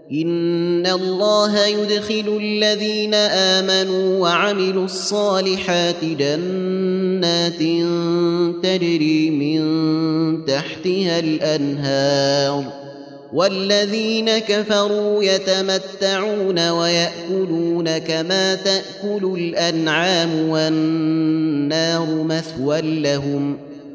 إن الله يدخل الذين آمنوا وعملوا الصالحات جنات تجري من تحتها الأنهار والذين كفروا يتمتعون ويأكلون كما تأكل الأنعام والنار مثوى لهم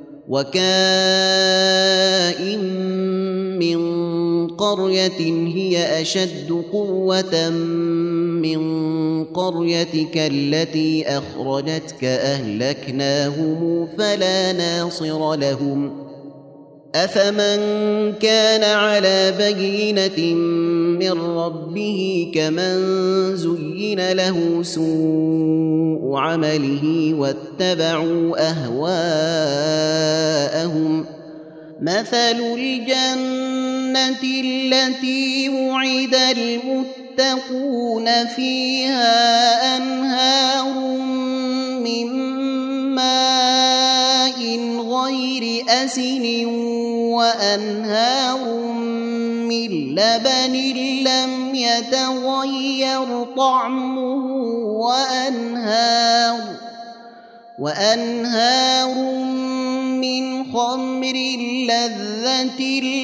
وكائن من قرية هي أشد قوة من قريتك التي أخرجتك أهلكناهم فلا ناصر لهم أفمن كان على بينة من ربه كمن زين له سوء عمله واتبعوا أهواءهم مثل الجنة التي وعد المتقون فيها أنهار من ماء غير أسن وأنهار من لبن لم يتغير طعمه وأنهار من خمر لذة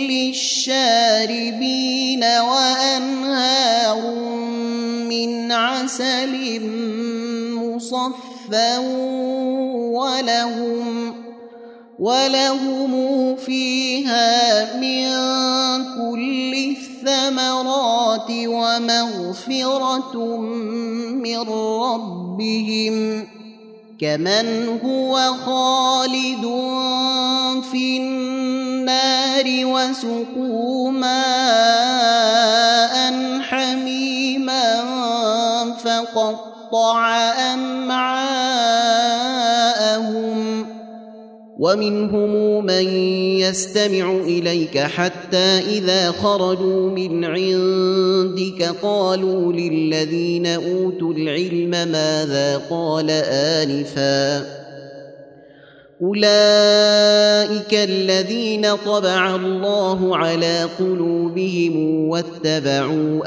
للشاربين وأنهار من عسل مصفى ولهم فيها من كل الثمرات ومغفرة من ربهم كمن هو خالد في النار وسقوا ماء حميما فقطع أمعاءهم ومنهم من يستمع إليك حتى إذا خرجوا من عندك قالوا للذين أوتوا العلم ماذا قال آنفا أولئك الذين طبع الله على قلوبهم واتبعوا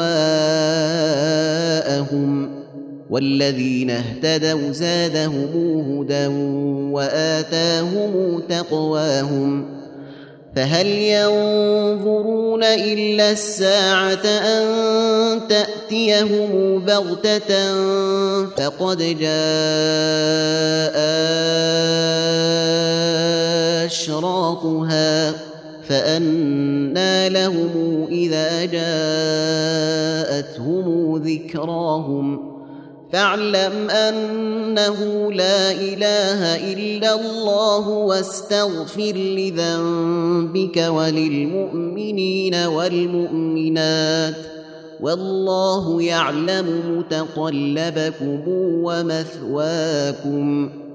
أهواءهم والذين اهتدوا زادهم هدى وآتاهم تقواهم فهل ينظرون إلا الساعة أن تأتيهم بغتة فقد جاء أشراطها فأنى لهم إذا جاءتهم ذكراهم فاعلم أنه لا إله إلا الله واستغفر لذنبك وللمؤمنين والمؤمنات والله يعلم متقلبكم ومثواكم